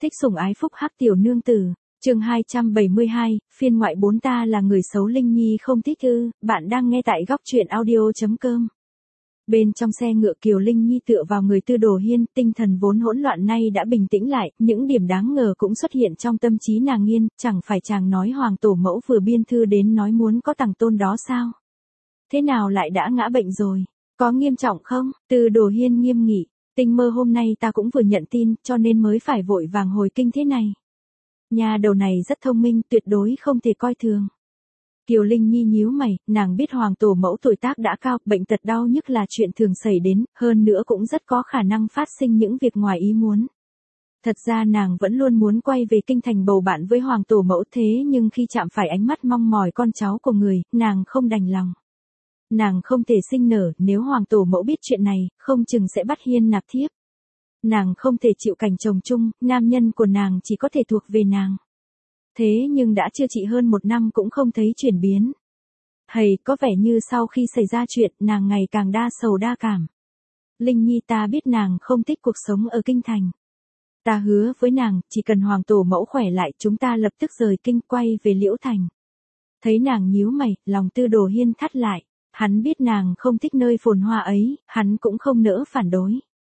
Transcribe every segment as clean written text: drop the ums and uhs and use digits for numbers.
Thích sủng ái phúc hắc tiểu nương tử. Chương 272, phiên ngoại 4 ta là người xấu Linh Nhi không thích ư? Bạn đang nghe tại góc truyện audio.com. Bên trong xe ngựa Kiều Linh Nhi tựa vào người Tư Đồ Hiên, tinh thần vốn hỗn loạn nay đã bình tĩnh lại, những điểm đáng ngờ cũng xuất hiện trong tâm trí nàng nghiên, chẳng phải chàng nói hoàng tổ mẫu vừa biên thư đến nói muốn có tằng tôn đó sao? Thế nào lại đã ngã bệnh rồi? Có nghiêm trọng không? Tư Đồ Hiên nghiêm nghị, tinh mơ hôm nay ta cũng vừa nhận tin, cho nên mới phải vội vàng hồi kinh thế này. Nhà đầu này rất thông minh, tuyệt đối không thể coi thường. Kiều Linh Nhi nhíu mày, nàng biết hoàng tổ mẫu tuổi tác đã cao, bệnh tật đau nhức là chuyện thường xảy đến, hơn nữa cũng rất có khả năng phát sinh những việc ngoài ý muốn. Thật ra nàng vẫn luôn muốn quay về kinh thành bầu bạn với hoàng tổ mẫu thế nhưng khi chạm phải ánh mắt mong mỏi con cháu của người, nàng không đành lòng. Nàng không thể sinh nở, nếu hoàng tổ mẫu biết chuyện này, không chừng sẽ bắt Hiên nạp thiếp. Nàng không thể chịu cảnh chồng chung, nam nhân của nàng chỉ có thể thuộc về nàng. Thế nhưng đã chưa trị hơn 1 năm cũng không thấy chuyển biến. Hầy, có vẻ như sau khi xảy ra chuyện, nàng ngày càng đa sầu đa cảm. Linh Nhi ta biết nàng không thích cuộc sống ở kinh thành. Ta hứa với nàng, chỉ cần hoàng tổ mẫu khỏe lại chúng ta lập tức rời kinh quay về Liễu Thành. Thấy nàng nhíu mày, lòng Tư Đồ Hiên thắt lại. Hắn biết nàng không thích nơi phồn hoa ấy, hắn cũng không nỡ phản đối.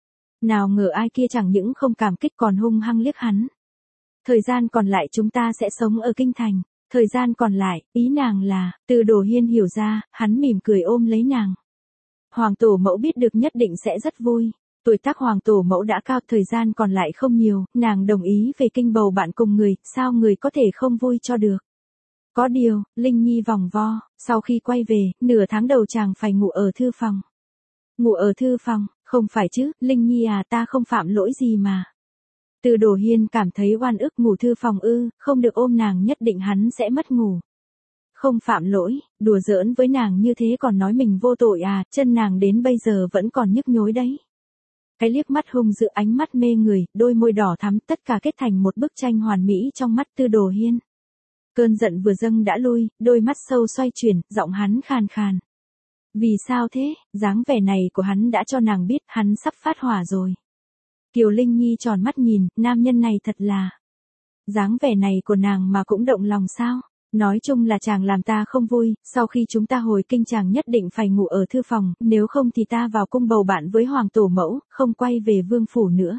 Nào ngờ ai kia chẳng những không cảm kích còn hung hăng liếc hắn. Thời gian còn lại chúng ta sẽ sống ở kinh thành. Thời gian còn lại, ý nàng là, Tư Đồ Hiên hiểu ra, hắn mỉm cười ôm lấy nàng. Hoàng tổ mẫu biết được nhất định sẽ rất vui. Tuổi tác hoàng tổ mẫu đã cao, thời gian còn lại không nhiều, nàng đồng ý về kinh bầu bạn cùng người, sao người có thể không vui cho được. Có điều, Linh Nhi vòng vo, sau khi quay về, nửa tháng đầu chàng phải ngủ ở thư phòng. Ngủ ở thư phòng, không phải chứ, Linh Nhi à, ta không phạm lỗi gì mà. Tư Đồ Hiên cảm thấy oan ức, ngủ thư phòng ư, không được ôm nàng nhất định hắn sẽ mất ngủ. Không phạm lỗi, đùa giỡn với nàng như thế còn nói mình vô tội à, chân nàng đến bây giờ vẫn còn nhức nhối đấy. Cái liếc mắt hung dữ, ánh mắt mê người, đôi môi đỏ thắm, tất cả kết thành một bức tranh hoàn mỹ trong mắt Tư Đồ Hiên. Cơn giận vừa dâng đã lui, đôi mắt sâu xoay chuyển, giọng hắn khàn khàn. Vì sao thế, dáng vẻ này của hắn đã cho nàng biết hắn sắp phát hỏa rồi. Kiều Linh Nhi tròn mắt nhìn, nam nhân này thật là. Dáng vẻ này của nàng mà cũng động lòng sao? Nói chung là chàng làm ta không vui, sau khi chúng ta hồi kinh chàng nhất định phải ngủ ở thư phòng, nếu không thì ta vào cung bầu bạn với hoàng tổ mẫu, không quay về vương phủ nữa.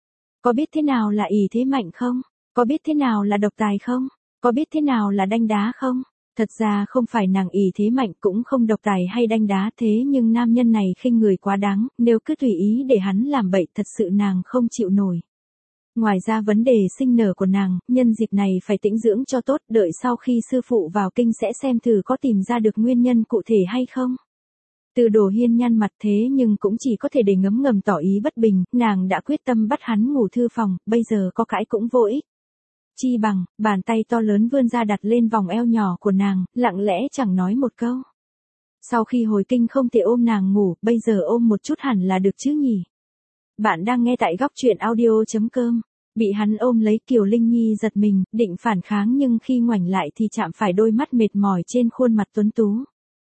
Có biết thế nào là ỷ thế mạnh không? Có biết thế nào là độc tài không? Có biết thế nào là đanh đá không? Thật ra không phải nàng ỷ thế mạnh cũng không độc tài hay đanh đá thế nhưng nam nhân này khinh người quá đáng, nếu cứ tùy ý để hắn làm bậy thật sự nàng không chịu nổi. Ngoài ra vấn đề sinh nở của nàng, nhân dịp này phải tĩnh dưỡng cho tốt, đợi sau khi sư phụ vào kinh sẽ xem thử có tìm ra được nguyên nhân cụ thể hay không. Tư Đồ Hiên nhăn mặt thế nhưng cũng chỉ có thể để ngấm ngầm tỏ ý bất bình, nàng đã quyết tâm bắt hắn ngủ thư phòng, bây giờ có cãi cũng vô ích. Chi bằng, bàn tay to lớn vươn ra đặt lên vòng eo nhỏ của nàng, lặng lẽ chẳng nói một câu. Sau khi hồi kinh không thể ôm nàng ngủ, bây giờ ôm một chút hẳn là được chứ nhỉ. Bạn đang nghe tại góc truyện audio.com. Bị hắn ôm lấy, Kiều Linh Nhi giật mình, định phản kháng nhưng khi ngoảnh lại thì chạm phải đôi mắt mệt mỏi trên khuôn mặt tuấn tú.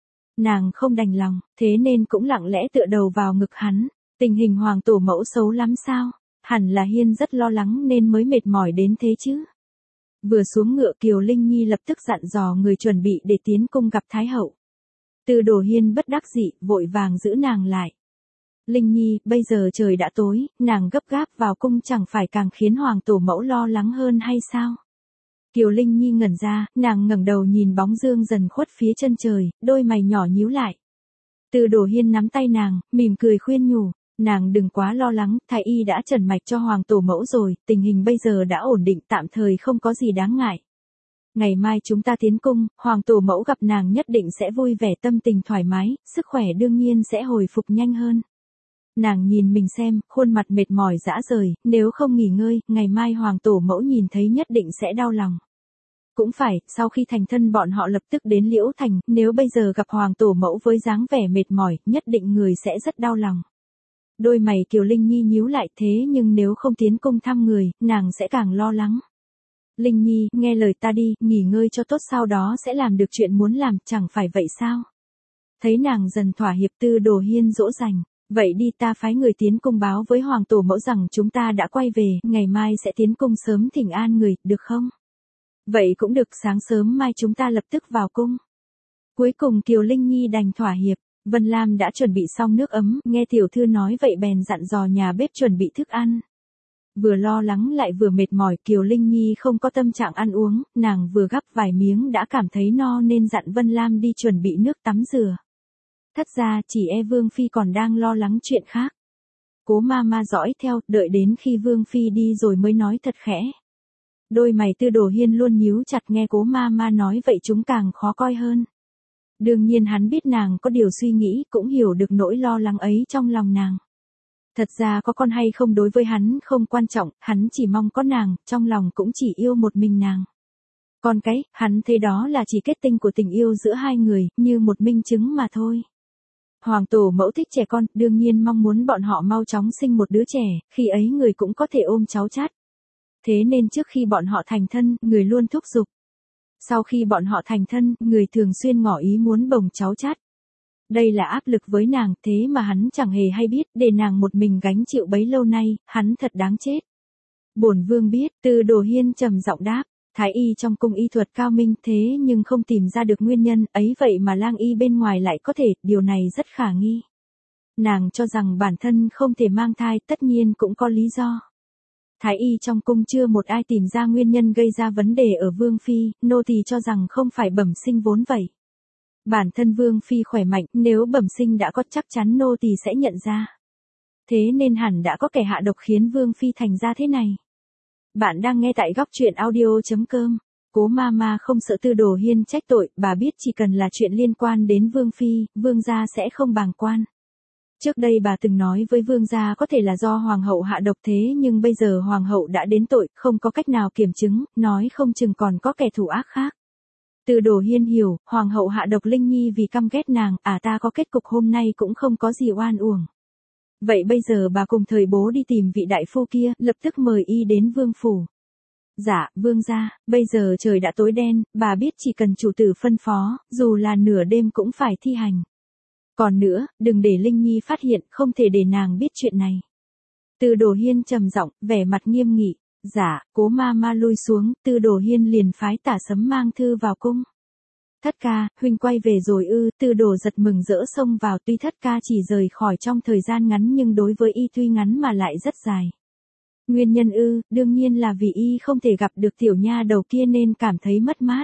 Nàng không đành lòng, thế nên cũng lặng lẽ tựa đầu vào ngực hắn. Tình hình hoàng tổ mẫu xấu lắm sao? Hẳn là Hiên rất lo lắng nên mới mệt mỏi đến thế chứ. Vừa xuống ngựa Kiều Linh Nhi lập tức dặn dò người chuẩn bị để tiến cung gặp Thái hậu. Tư Đồ Hiên bất đắc dĩ, vội vàng giữ nàng lại. Linh Nhi, bây giờ trời đã tối, nàng gấp gáp vào cung chẳng phải càng khiến hoàng tổ mẫu lo lắng hơn hay sao? Kiều Linh Nhi ngẩn ra, nàng ngẩng đầu nhìn bóng dương dần khuất phía chân trời, đôi mày nhỏ nhíu lại. Tư Đồ Hiên nắm tay nàng, mỉm cười khuyên nhủ, nàng đừng quá lo lắng, thái y đã trần mạch cho hoàng tổ mẫu rồi, tình hình bây giờ đã ổn định, tạm thời không có gì đáng ngại. Ngày mai chúng ta tiến cung, hoàng tổ mẫu gặp nàng nhất định sẽ vui vẻ, tâm tình thoải mái, sức khỏe đương nhiên sẽ hồi phục nhanh hơn. Nàng nhìn mình xem, khuôn mặt mệt mỏi rã rời, nếu không nghỉ ngơi, ngày mai hoàng tổ mẫu nhìn thấy nhất định sẽ đau lòng. Cũng phải, sau khi thành thân bọn họ lập tức đến Liễu Thành, nếu bây giờ gặp hoàng tổ mẫu với dáng vẻ mệt mỏi, nhất định người sẽ rất đau lòng. Đôi mày Kiều Linh Nhi nhíu lại, thế nhưng nếu không tiến cung thăm người, nàng sẽ càng lo lắng. Linh Nhi, nghe lời ta đi, nghỉ ngơi cho tốt sau đó sẽ làm được chuyện muốn làm, chẳng phải vậy sao? Thấy nàng dần thỏa hiệp, Tư Đồ Hiên dỗ dành. Vậy đi, ta phái người tiến cung báo với hoàng tổ mẫu rằng chúng ta đã quay về, ngày mai sẽ tiến cung sớm thỉnh an người, được không? Vậy cũng được, sáng sớm mai chúng ta lập tức vào cung. Cuối cùng Kiều Linh Nhi đành thỏa hiệp. Vân Lam đã chuẩn bị xong nước ấm, nghe tiểu thư nói vậy bèn dặn dò nhà bếp chuẩn bị thức ăn. Vừa lo lắng lại vừa mệt mỏi, Kiều Linh Nhi không có tâm trạng ăn uống, nàng vừa gắp vài miếng đã cảm thấy no nên dặn Vân Lam đi chuẩn bị nước tắm rửa. Thất ra chỉ Vương Phi còn đang lo lắng chuyện khác. Cố ma dõi theo, đợi đến khi Vương Phi đi rồi mới nói thật khẽ. Đôi mày Tư Đồ Hiên luôn nhíu chặt, nghe cố ma nói vậy chúng càng khó coi hơn. Đương nhiên hắn biết nàng có điều suy nghĩ, cũng hiểu được nỗi lo lắng ấy trong lòng nàng. Thật ra có con hay không đối với hắn không quan trọng, hắn chỉ mong có nàng, trong lòng cũng chỉ yêu một mình nàng. Còn cái, hắn thấy đó là chỉ kết tinh của tình yêu giữa hai người, như một minh chứng mà thôi. Hoàng tổ mẫu thích trẻ con, đương nhiên mong muốn bọn họ mau chóng sinh một đứa trẻ, khi ấy người cũng có thể ôm cháu chát. Thế nên trước khi bọn họ thành thân, người luôn thúc giục. Sau khi bọn họ thành thân, người thường xuyên ngỏ ý muốn bồng cháu chát. Đây là áp lực với nàng, thế mà hắn chẳng hề hay biết, để nàng một mình gánh chịu bấy lâu nay, hắn thật đáng chết. Bổn vương biết, Tư Đồ Hiên trầm giọng đáp, thái y trong cung y thuật cao minh thế nhưng không tìm ra được nguyên nhân, ấy vậy mà lang y bên ngoài lại có thể, điều này rất khả nghi. Nàng cho rằng bản thân không thể mang thai, tất nhiên cũng có lý do. Thái y trong cung chưa một ai tìm ra nguyên nhân gây ra vấn đề ở Vương Phi, nô tỳ cho rằng không phải bẩm sinh vốn vậy. Bản thân Vương Phi khỏe mạnh, nếu bẩm sinh đã có chắc chắn nô tỳ sẽ nhận ra. Thế nên hẳn đã có kẻ hạ độc khiến Vương Phi thành ra thế này. Bạn đang nghe tại góc truyện audio.com. Cố ma không sợ Tư Đồ Hiên trách tội, bà biết chỉ cần là chuyện liên quan đến Vương Phi, Vương gia sẽ không bàng quan. Trước đây bà từng nói với Vương gia có thể là do Hoàng hậu hạ độc, thế nhưng bây giờ Hoàng hậu đã đến tội, không có cách nào kiểm chứng, nói không chừng còn có kẻ thù ác khác. Tư Đồ Hiên hiểu, Hoàng hậu hạ độc Linh Nhi vì căm ghét nàng, ta có kết cục hôm nay cũng không có gì oan uổng. Vậy bây giờ bà cùng thời bố đi tìm vị đại phu kia, lập tức mời y đến vương phủ. Dạ, vương gia, bây giờ trời đã tối đen, bà biết chỉ cần chủ tử phân phó, dù là nửa đêm cũng phải thi hành. Còn nữa, đừng để Linh Nhi phát hiện, không thể để nàng biết chuyện này. Tư Đồ Hiên trầm giọng, vẻ mặt nghiêm nghị. Dạ, cố ma lui xuống, Tư Đồ Hiên liền phái Tả Sấm mang thư vào cung. Thất ca, huynh quay về rồi ư? Tư Đồ giật mừng rỡ xông vào, tuy thất ca chỉ rời khỏi trong thời gian ngắn nhưng đối với y tuy ngắn mà lại rất dài. Nguyên nhân ư? Đương nhiên là vì y không thể gặp được tiểu nha đầu kia nên cảm thấy mất mát.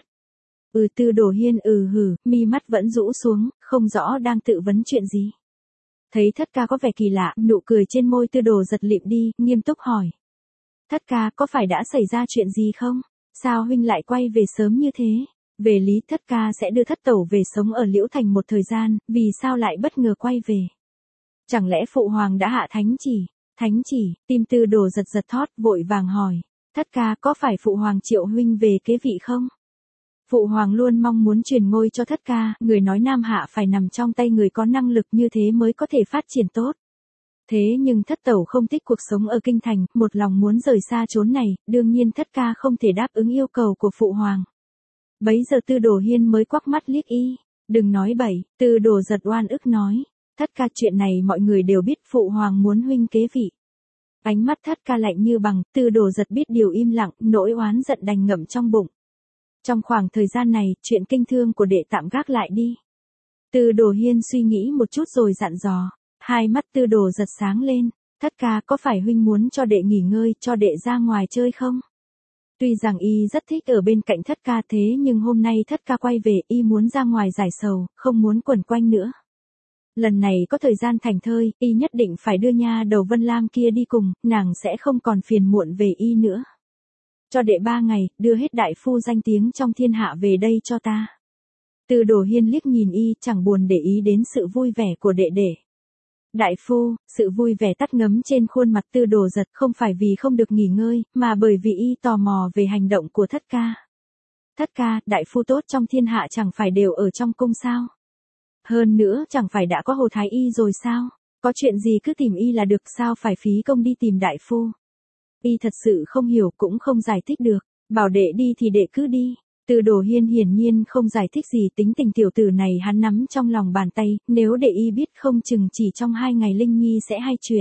Tư Đồ Hiên hử, mi mắt vẫn rũ xuống, không rõ đang tự vấn chuyện gì. Thấy thất ca có vẻ kỳ lạ, nụ cười trên môi Tư Đồ giật lịm đi, nghiêm túc hỏi. Thất ca, có phải đã xảy ra chuyện gì không? Sao huynh lại quay về sớm như thế? Về lý thất ca sẽ đưa thất tẩu về sống ở Liễu Thành một thời gian, vì sao lại bất ngờ quay về? Chẳng lẽ phụ hoàng đã hạ thánh chỉ? Thánh chỉ, tim Tư Đồ giật thót, vội vàng hỏi. Thất ca, có phải phụ hoàng triệu huynh về kế vị không? Phụ hoàng luôn mong muốn truyền ngôi cho thất ca, người nói Nam Hạ phải nằm trong tay người có năng lực, như thế mới có thể phát triển tốt. Thế nhưng thất tẩu không thích cuộc sống ở kinh thành, một lòng muốn rời xa chốn này, đương nhiên thất ca không thể đáp ứng yêu cầu của phụ hoàng. Bấy giờ Tư Đồ Hiên mới quắc mắt liếc y. Đừng nói bậy, Tư Đồ giật oan ức nói. Thất ca, chuyện này mọi người đều biết, phụ hoàng muốn huynh kế vị. Ánh mắt thất ca lạnh như bằng, Tư Đồ giật biết điều im lặng, nỗi oán giận đành ngậm trong bụng. Trong khoảng thời gian này, chuyện kinh thương của đệ tạm gác lại đi. Tư Đồ Hiên suy nghĩ một chút rồi dặn dò. Hai mắt Tư Đồ giật sáng lên. Thất ca, có phải huynh muốn cho đệ nghỉ ngơi, cho đệ ra ngoài chơi không? Tuy rằng y rất thích ở bên cạnh thất ca, thế nhưng hôm nay thất ca quay về, y muốn ra ngoài giải sầu, không muốn quẩn quanh nữa. Lần này có thời gian thảnh thơi, y nhất định phải đưa nha đầu Vân Lam kia đi cùng, nàng sẽ không còn phiền muộn về y nữa. Cho đệ 3 ngày, đưa hết đại phu danh tiếng trong thiên hạ về đây cho ta. Tư Đồ Hiên liếc nhìn y, chẳng buồn để ý đến sự vui vẻ của đệ đệ. Đại phu, sự vui vẻ tắt ngấm trên khuôn mặt Tư Đồ giật, không phải vì không được nghỉ ngơi, mà bởi vì y tò mò về hành động của thất ca. Thất ca, đại phu tốt trong thiên hạ chẳng phải đều ở trong cung sao? Hơn nữa, chẳng phải đã có Hồ Thái Y rồi sao? Có chuyện gì cứ tìm y là được, sao phải phí công đi tìm đại phu? Y thật sự không hiểu, cũng không giải thích được. Bảo đệ đi thì đệ cứ đi. Từ Đồ Hiên hiển nhiên không giải thích gì, tính tình tiểu tử này hắn nắm trong lòng bàn tay, nếu để y biết không chừng chỉ trong 2 ngày Linh Nhi sẽ hay chuyện.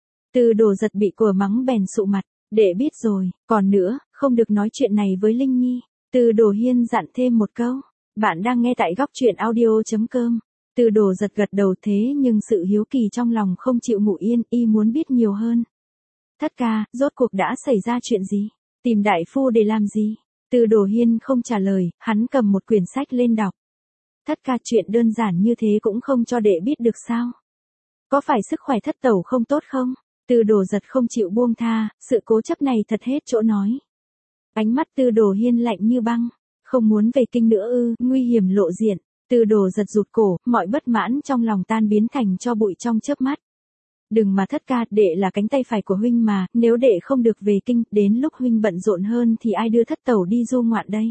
Từ Đồ giật bị của mắng bèn sụ mặt, đệ biết rồi, còn nữa, không được nói chuyện này với Linh Nhi. Từ Đồ Hiên dặn thêm một câu, bạn đang nghe tại góc truyện audio.com. Từ Đồ giật gật đầu, thế nhưng sự hiếu kỳ trong lòng không chịu ngủ yên, y muốn biết nhiều hơn. Thất ca, rốt cuộc đã xảy ra chuyện gì? Tìm đại phu để làm gì? Từ Đồ Hiên không trả lời, hắn cầm một quyển sách lên đọc. Thất ca, chuyện đơn giản như thế cũng không cho đệ biết được sao? Có phải sức khỏe thất tẩu không tốt không? Từ Đồ giật không chịu buông tha, sự cố chấp này thật hết chỗ nói. Ánh mắt Từ Đồ Hiên lạnh như băng, không muốn về kinh nữa ư? Nguy hiểm lộ diện. Từ Đồ giật rụt cổ, mọi bất mãn trong lòng tan biến thành tro bụi trong chớp mắt. Đừng mà thất ca, đệ là cánh tay phải của huynh mà, nếu đệ không được về kinh, đến lúc huynh bận rộn hơn thì ai đưa thất tẩu đi du ngoạn đây?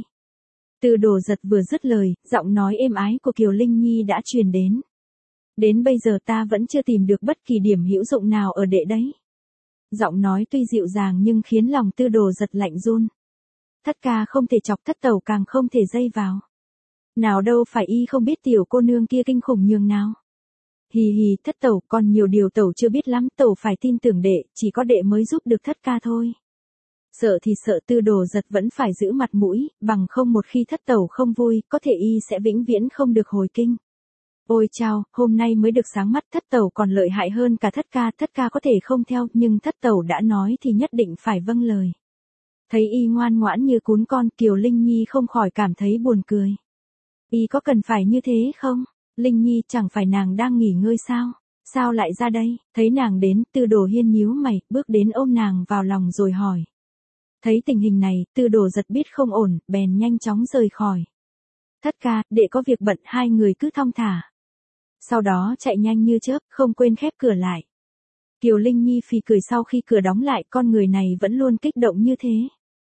Từ Đồ giật vừa dứt lời, giọng nói êm ái của Kiều Linh Nhi đã truyền đến. Đến bây giờ ta vẫn chưa tìm được bất kỳ điểm hữu dụng nào ở đệ đấy. Giọng nói tuy dịu dàng nhưng khiến lòng Từ Đồ giật lạnh run. Thất ca không thể chọc thất tẩu, càng không thể dây vào. Nào đâu phải y không biết tiểu cô nương kia kinh khủng nhường nào. Hì hì, thất tẩu, còn nhiều điều tẩu chưa biết lắm, tẩu phải tin tưởng đệ, chỉ có đệ mới giúp được thất ca thôi. Sợ thì sợ, Từ Đồ giật vẫn phải giữ mặt mũi, bằng không một khi thất tẩu không vui, có thể y sẽ vĩnh viễn không được hồi kinh. Ôi chao, hôm nay mới được sáng mắt, thất tẩu còn lợi hại hơn cả thất ca có thể không theo, nhưng thất tẩu đã nói thì nhất định phải vâng lời. Thấy y ngoan ngoãn như cún con, Kiều Linh Nhi không khỏi cảm thấy buồn cười. Y có cần phải như thế không? Linh Nhi, chẳng phải nàng đang nghỉ ngơi sao? Sao lại ra đây? Thấy nàng đến, Từ Đồ Hiên nhíu mày, bước đến ôm nàng vào lòng rồi hỏi. Thấy tình hình này, Từ Đồ giật biết không ổn, bèn nhanh chóng rời khỏi. Thất ca, đệ có việc bận, hai người cứ thong thả. Sau đó chạy nhanh như chớp, không quên khép cửa lại. Kiều Linh Nhi phì cười sau khi cửa đóng lại, con người này vẫn luôn kích động như thế.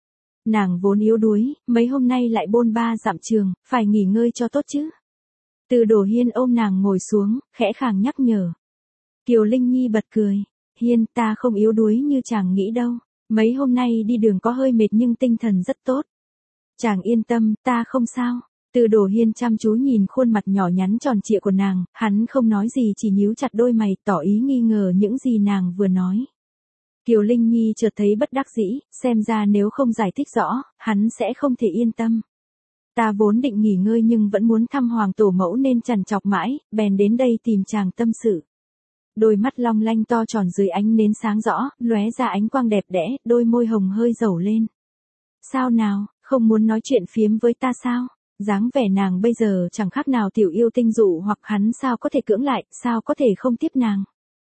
Nàng vốn yếu đuối, mấy hôm nay lại bôn ba dặm trường, phải nghỉ ngơi cho tốt chứ. Từ Đồ Hiên ôm nàng ngồi xuống, khẽ khàng nhắc nhở. Kiều Linh Nhi bật cười. Hiên, ta không yếu đuối như chàng nghĩ đâu. Mấy hôm nay đi đường có hơi mệt nhưng tinh thần rất tốt. Chàng yên tâm, ta không sao. Từ Đồ Hiên chăm chú nhìn khuôn mặt nhỏ nhắn tròn trịa của nàng, hắn không nói gì, chỉ nhíu chặt đôi mày, tỏ ý nghi ngờ những gì nàng vừa nói. Kiều Linh Nhi chợt thấy bất đắc dĩ, xem ra nếu không giải thích rõ, hắn sẽ không thể yên tâm. Ta vốn định nghỉ ngơi nhưng vẫn muốn thăm hoàng tổ mẫu nên trằn trọc mãi, bèn đến đây tìm chàng tâm sự. Đôi mắt long lanh to tròn dưới ánh nến sáng rõ, lóe ra ánh quang đẹp đẽ, đôi môi hồng hơi dầu lên. Sao nào, không muốn nói chuyện phiếm với ta sao? Dáng vẻ nàng bây giờ chẳng khác nào tiểu yêu tinh dụ hoặc, hắn sao có thể cưỡng lại, sao có thể không tiếp nàng?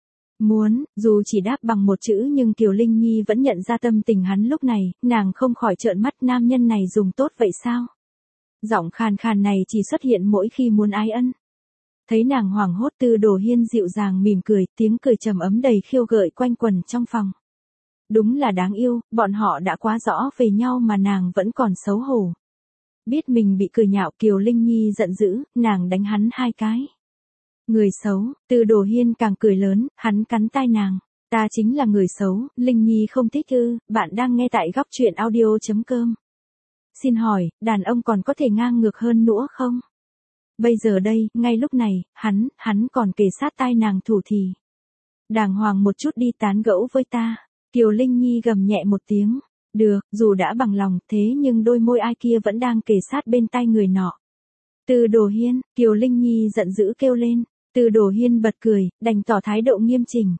Muốn, dù chỉ đáp bằng một chữ nhưng Kiều Linh Nhi vẫn nhận ra tâm tình hắn lúc này, nàng không khỏi trợn mắt, nam nhân này dùng tốt vậy sao? Giọng khàn khàn này chỉ xuất hiện mỗi khi muốn ái ân. Thấy nàng hoảng hốt, Từ Đồ Hiên dịu dàng mỉm cười, tiếng cười trầm ấm đầy khiêu gợi quanh quẩn trong phòng. Đúng là đáng yêu, bọn họ đã quá rõ về nhau mà nàng vẫn còn xấu hổ. Biết mình bị cười nhạo, Kiều Linh Nhi giận dữ, nàng đánh hắn 2 cái. Người xấu, Từ Đồ Hiên càng cười lớn, hắn cắn tai nàng. Ta chính là người xấu, Linh Nhi không thích ư? Bạn đang nghe tại góc truyện audio.com. Xin hỏi, đàn ông còn có thể ngang ngược hơn nữa không? Bây giờ đây, ngay lúc này, hắn còn kề sát tai nàng thủ thì. Đàng hoàng một chút đi, tán gẫu với ta. Kiều Linh Nhi gầm nhẹ một tiếng. Được, dù đã bằng lòng, thế nhưng đôi môi ai kia vẫn đang kề sát bên tai người nọ. Từ Đồ Hiên, Kiều Linh Nhi giận dữ kêu lên. Từ Đồ Hiên bật cười, đành tỏ thái độ nghiêm chỉnh.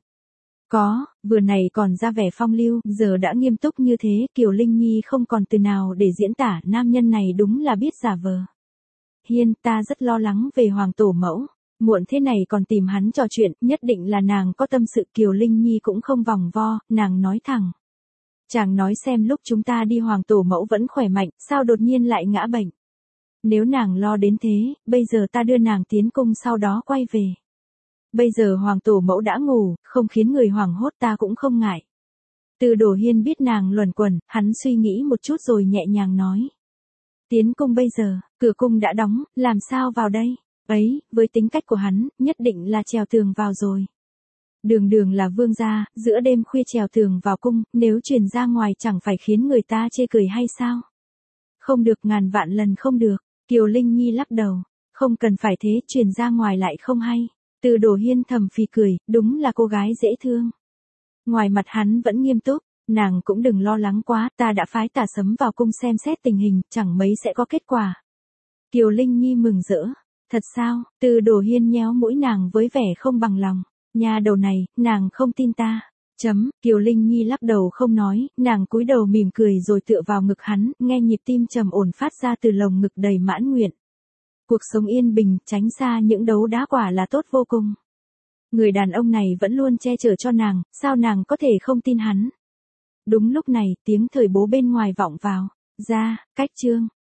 Có, vừa này còn ra vẻ phong lưu, giờ đã nghiêm túc như thế, Kiều Linh Nhi không còn từ nào để diễn tả, nam nhân này đúng là biết giả vờ. Hiên, ta rất lo lắng về hoàng tổ mẫu. Muộn thế này còn tìm hắn trò chuyện, nhất định là nàng có tâm sự. Kiều Linh Nhi cũng không vòng vo, nàng nói thẳng. Chàng nói xem, lúc chúng ta đi hoàng tổ mẫu vẫn khỏe mạnh, sao đột nhiên lại ngã bệnh? Nếu nàng lo đến thế, bây giờ ta đưa nàng tiến cung sau đó quay về. Bây giờ hoàng tổ mẫu đã ngủ, không khiến người hoảng hốt ta cũng không ngại. Từ Đồ Hiên biết nàng luẩn quẩn, hắn suy nghĩ một chút rồi nhẹ nhàng nói. Tiến cung bây giờ, cửa cung đã đóng, làm sao vào đây? Ấy, với tính cách của hắn, nhất định là trèo tường vào rồi. Đường đường là vương gia, giữa đêm khuya trèo tường vào cung, nếu truyền ra ngoài chẳng phải khiến người ta chê cười hay sao? Không được, ngàn vạn lần không được. Kiều Linh Nhi lắc đầu. Không cần phải thế, truyền ra ngoài lại không hay. Từ Đồ Hiên thầm phì cười, đúng là cô gái dễ thương. Ngoài mặt hắn vẫn nghiêm túc, nàng cũng đừng lo lắng quá, ta đã phái Tà Sấm vào cung xem xét tình hình, chẳng mấy sẽ có kết quả. Kiều Linh Nhi mừng rỡ. Thật sao? Từ Đồ Hiên nhéo mũi nàng với vẻ không bằng lòng. Nhà đầu này, nàng không tin ta. Kiều Linh Nhi lắc đầu không nói, nàng cúi đầu mỉm cười rồi tựa vào ngực hắn, nghe nhịp tim trầm ổn phát ra từ lồng ngực đầy mãn nguyện. Cuộc sống yên bình, tránh xa những đấu đá quả là tốt vô cùng. Người đàn ông này vẫn luôn che chở cho nàng, sao nàng có thể không tin hắn? Đúng lúc này, tiếng thời bố bên ngoài vọng vào. Ra, cách Trương.